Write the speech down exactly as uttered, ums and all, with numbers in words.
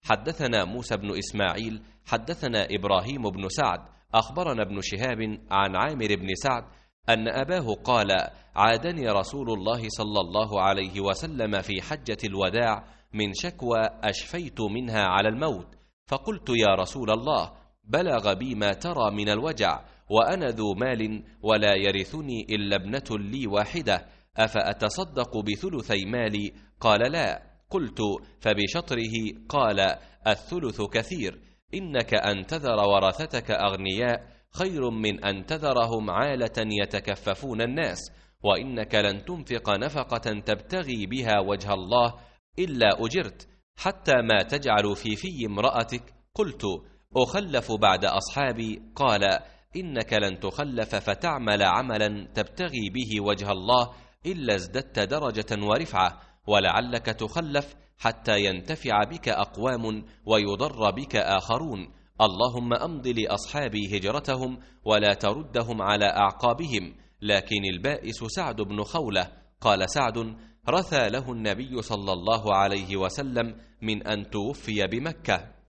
حدثنا موسى بن إسماعيل حدثنا إبراهيم بن سعد أخبرنا ابن شهاب عن عامر بن سعد أن أباه قال: عادني رسول الله صلى الله عليه وسلم في حجة الوداع من شكوى أشفيت منها على الموت، فقلت: يا رسول الله، بلغ بي ما ترى من الوجع، وأنا ذو مال ولا يرثني إلا ابنة لي واحدة، أفأتصدق بثلثي مالي؟ قال: لا. قلت: فبشطره؟ قال: الثلث كثير، إنك أن تذر ورثتك أغنياء خير من أن تذرهم عالة يتكففون الناس، وإنك لن تنفق نفقة تبتغي بها وجه الله إلا أجرت، حتى ما تجعل في في امرأتك. قلت: أخلف بعد أصحابي؟ قال: إنك لن تخلف فتعمل عملا تبتغي به وجه الله إلا ازددت درجة ورفعة، ولعلك تخلف حتى ينتفع بك أقوام ويضر بك آخرون. اللهم أمض لأصحابي هجرتهم ولا تردهم على أعقابهم. لكن البائس سعد بن خولة. قال سعد: رثى له النبي صلى الله عليه وسلم من أن توفي بمكة.